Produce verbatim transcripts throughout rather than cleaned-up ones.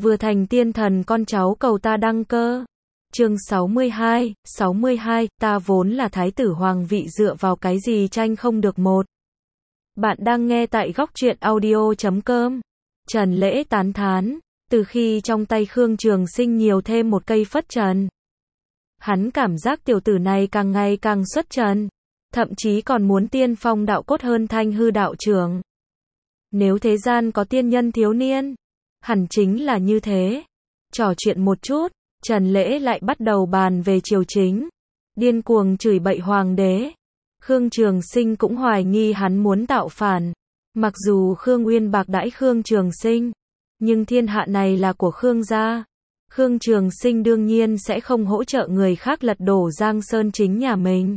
Vừa thành tiên thần con cháu cầu ta đăng cơ. Chương sáu mươi hai, sáu mươi hai, ta vốn là thái tử hoàng vị dựa vào cái gì tranh không được một. Bạn đang nghe tại góc truyện audio chấm com. Trần Lễ tán thán, từ khi trong tay Khương Trường Sinh nhiều thêm một cây phất trần. Hắn cảm giác tiểu tử này càng ngày càng xuất trần, thậm chí còn muốn tiên phong đạo cốt hơn Thanh Hư đạo trưởng. Nếu thế gian có tiên nhân thiếu niên, hẳn chính là như thế. Trò chuyện một chút, Trần Lễ lại bắt đầu bàn về triều chính, điên cuồng chửi bậy hoàng đế. Khương Trường Sinh cũng hoài nghi hắn muốn tạo phản. Mặc dù Khương Uyên bạc đãi Khương Trường Sinh, nhưng thiên hạ này là của Khương gia. Khương Trường Sinh đương nhiên sẽ không hỗ trợ người khác lật đổ Giang Sơn chính nhà mình.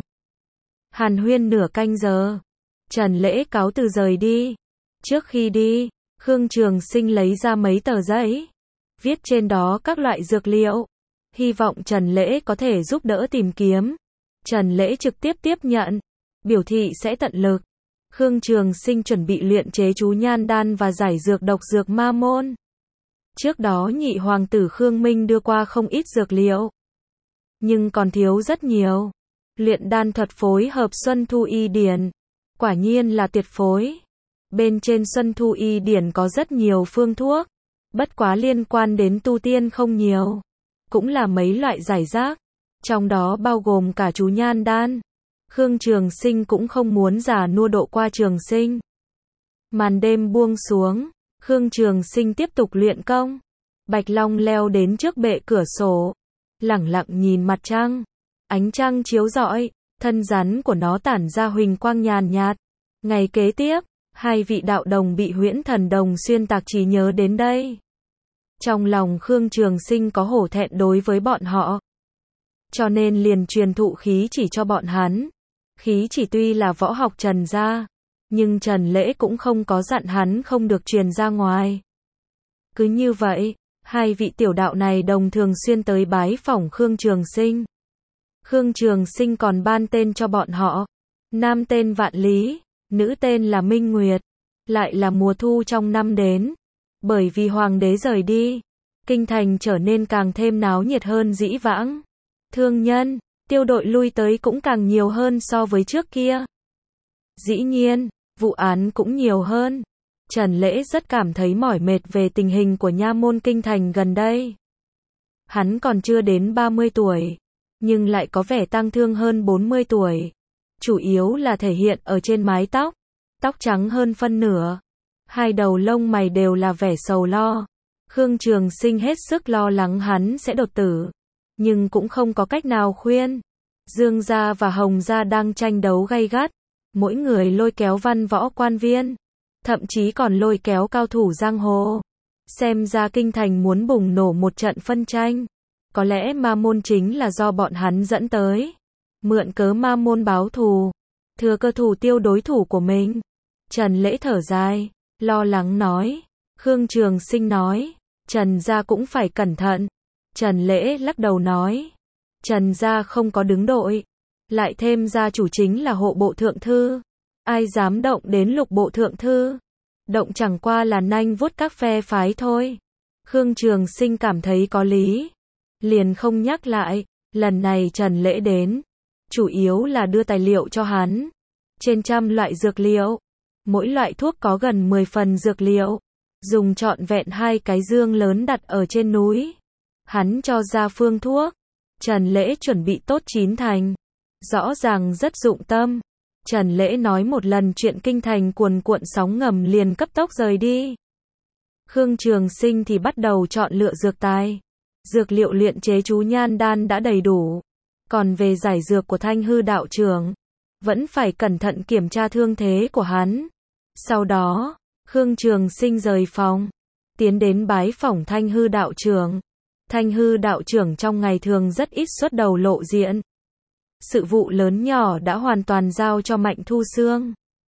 Hàn huyên nửa canh giờ, Trần Lễ cáo từ rời đi. Trước khi đi, Khương Trường Sinh lấy ra mấy tờ giấy, viết trên đó các loại dược liệu, hy vọng Trần Lễ có thể giúp đỡ tìm kiếm. Trần Lễ trực tiếp tiếp nhận, biểu thị sẽ tận lực. Khương Trường Sinh chuẩn bị luyện chế chú nhan đan và giải dược độc dược ma môn. Trước đó nhị hoàng tử Khương Minh đưa qua không ít dược liệu, nhưng còn thiếu rất nhiều. Luyện đan thuật phối hợp Xuân Thu Y Điển, quả nhiên là tuyệt phối. Bên trên Xuân Thu Y Điển có rất nhiều phương thuốc, bất quá liên quan đến tu tiên không nhiều, cũng là mấy loại giải rác, trong đó bao gồm cả chú nhan đan. Khương Trường Sinh cũng không muốn già nua độ qua Trường Sinh. Màn đêm buông xuống, Khương Trường Sinh tiếp tục luyện công. Bạch Long leo đến trước bệ cửa sổ, lẳng lặng nhìn mặt trăng. Ánh trăng chiếu rọi, thân rắn của nó tản ra huỳnh quang nhàn nhạt. Ngày kế tiếp, hai vị đạo đồng bị Huyễn Thần Đồng xuyên tạc trí nhớ đến đây. Trong lòng Khương Trường Sinh có hổ thẹn đối với bọn họ, cho nên liền truyền thụ khí chỉ cho bọn hắn. Khí chỉ tuy là võ học Trần gia, nhưng Trần Lễ cũng không có dặn hắn không được truyền ra ngoài. Cứ như vậy, hai vị tiểu đạo này đồng thường xuyên tới bái phỏng Khương Trường Sinh. Khương Trường Sinh còn ban tên cho bọn họ. Nam tên Vạn Lý, nữ tên là Minh Nguyệt. Lại là mùa thu trong năm đến. Bởi vì hoàng đế rời đi, kinh thành trở nên càng thêm náo nhiệt hơn dĩ vãng. Thương nhân, tiêu đội lui tới cũng càng nhiều hơn so với trước kia. Dĩ nhiên, vụ án cũng nhiều hơn. Trần Lễ rất cảm thấy mỏi mệt về tình hình của nha môn kinh thành gần đây. Hắn còn chưa đến ba mươi tuổi, nhưng lại có vẻ tang thương hơn bốn mươi tuổi. Chủ yếu là thể hiện ở trên mái tóc, tóc trắng hơn phân nửa. Hai đầu lông mày đều là vẻ sầu lo. Khương Trường Sinh hết sức lo lắng hắn sẽ đột tử, nhưng cũng không có cách nào khuyên. Dương gia và Hồng gia đang tranh đấu gay gắt, mỗi người lôi kéo văn võ quan viên, thậm chí còn lôi kéo cao thủ giang hồ. Xem ra kinh thành muốn bùng nổ một trận phân tranh. Có lẽ ma môn chính là do bọn hắn dẫn tới, mượn cớ ma môn báo thù, thừa cơ thủ tiêu đối thủ của mình. Trần Lễ thở dài, lo lắng nói. Khương Trường Sinh nói, Trần gia cũng phải cẩn thận. Trần Lễ lắc đầu nói, Trần gia không có đứng đội, lại thêm gia chủ chính là hộ bộ thượng thư, ai dám động đến lục bộ thượng thư, động chẳng qua là nanh vuốt các phe phái thôi. Khương Trường Sinh cảm thấy có lý, liền không nhắc lại. Lần này Trần Lễ đến, chủ yếu là đưa tài liệu cho hắn, trên trăm loại dược liệu, mỗi loại thuốc có gần mười phần dược liệu, dùng trọn vẹn hai cái dương lớn đặt ở trên núi. Hắn cho ra phương thuốc, Trần Lễ chuẩn bị tốt chín thành, rõ ràng rất dụng tâm. Trần Lễ nói một lần chuyện kinh thành cuồn cuộn sóng ngầm liền cấp tốc rời đi. Khương Trường Sinh thì bắt đầu chọn lựa dược tài. Dược liệu luyện chế chú nhan đan đã đầy đủ, còn về giải dược của Thanh Hư đạo trưởng, vẫn phải cẩn thận kiểm tra thương thế của hắn. Sau đó, Khương Trường Sinh rời phòng, tiến đến bái phỏng Thanh Hư đạo trưởng. Thanh Hư đạo trưởng trong ngày thường rất ít xuất đầu lộ diện. Sự vụ lớn nhỏ đã hoàn toàn giao cho Mạnh Thu Xương.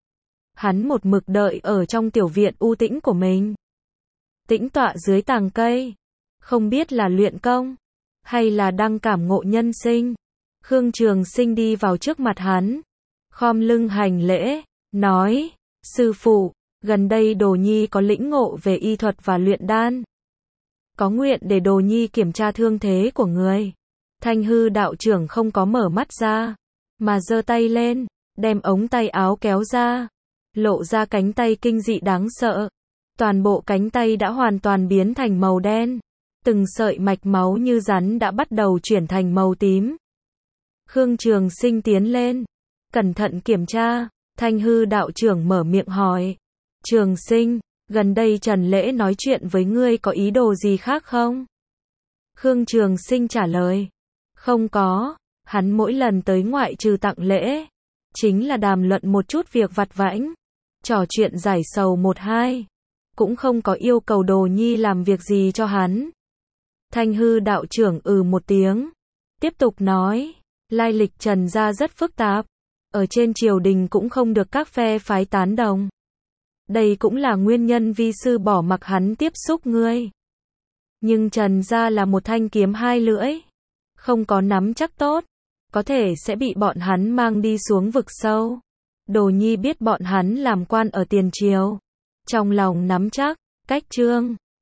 Hắn một mực đợi ở trong tiểu viện u tĩnh của mình, tĩnh tọa dưới tàng cây, không biết là luyện công, hay là đang cảm ngộ nhân sinh. Khương Trường Sinh đi vào trước mặt hắn, khom lưng hành lễ, nói, sư phụ, gần đây Đồ Nhi có lĩnh ngộ về y thuật và luyện đan. có nguyện để Đồ Nhi kiểm tra thương thế của người. Thanh hư đạo trưởng không có mở mắt ra, mà giơ tay lên, đem ống tay áo kéo ra, lộ ra cánh tay kinh dị đáng sợ. Toàn bộ cánh tay đã hoàn toàn biến thành màu đen, từng sợi mạch máu như rắn đã bắt đầu chuyển thành màu tím. Khương Trường Sinh tiến lên, cẩn thận kiểm tra. Thanh hư đạo trưởng mở miệng hỏi, Trường Sinh, gần đây Trần Lễ nói chuyện với ngươi có ý đồ gì khác không? Khương Trường Sinh trả lời, không có, hắn mỗi lần tới ngoại trừ tặng lễ, chính là đàm luận một chút việc vặt vãnh, trò chuyện giải sầu một hai, cũng không có yêu cầu Đồ Nhi làm việc gì cho hắn. Thanh hư đạo trưởng ừ một tiếng, tiếp tục nói, lai lịch Trần gia rất phức tạp, ở trên triều đình cũng không được các phe phái tán đồng. Đây cũng là nguyên nhân vi sư bỏ mặc hắn tiếp xúc ngươi. Nhưng Trần gia là một thanh kiếm hai lưỡi, không có nắm chắc tốt, có thể sẽ bị bọn hắn mang đi xuống vực sâu. Đồ Nhi biết bọn hắn làm quan ở tiền triều, trong lòng nắm chắc, cách trương